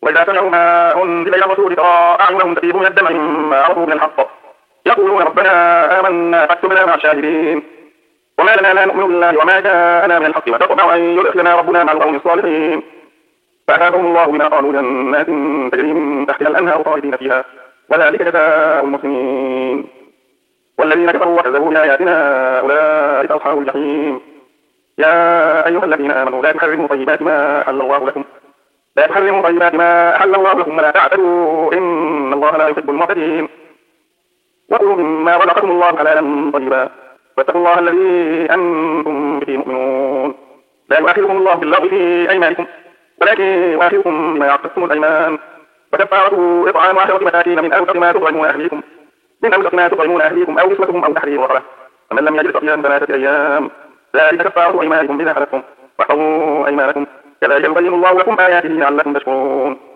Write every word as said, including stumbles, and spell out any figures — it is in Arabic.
وإذا سمعوا ما أنزل إلى الرسول ترى أعينهم تفيض من الدمع مما عرفوا من الحق يقولون ربنا آمنا فاكتبنا مع الشاهدين وما لنا لا نؤمن بالله وما جاءنا من الحق ونطمع أن يدخلنا ربنا مع القوم الصالحين فأثابهم الله بما قالوا جنات تجري من تحتها الأنهار خالدين فيها وذلك جزاء المحسنين والذين كفروا وكذبوا بآياتنا أولئك أصحاب الجحيم يا أيها الذين آمنوا لا تحرموا طيبات ما أحل الله لكم لا تحرموا طيبات ما أحل الله لكم ولا تعتدوا إن الله لا يحب المعتدين وكلوا مما رزقكم الله حلالا طيبا واتقوا الله الذي أنتم به مؤمنون لا يؤاخذكم الله باللغو في أيمانكم ولكن يؤاخذكم بما عقدتم الأيمان وكفارته إطعام عشرة مساكين من أوسط ما تطعمون أهليكم من أوسط ما تطعمون أهليكم أو كسوتهم أو تحرير رقبة فمن لم يجد فصيام ثلاثة أيام ذلك كفارة أيمانكم إذا حلفتم واحفظوا أيمانكم كذلك يبين الله لكم آياته لعلكم تشكرون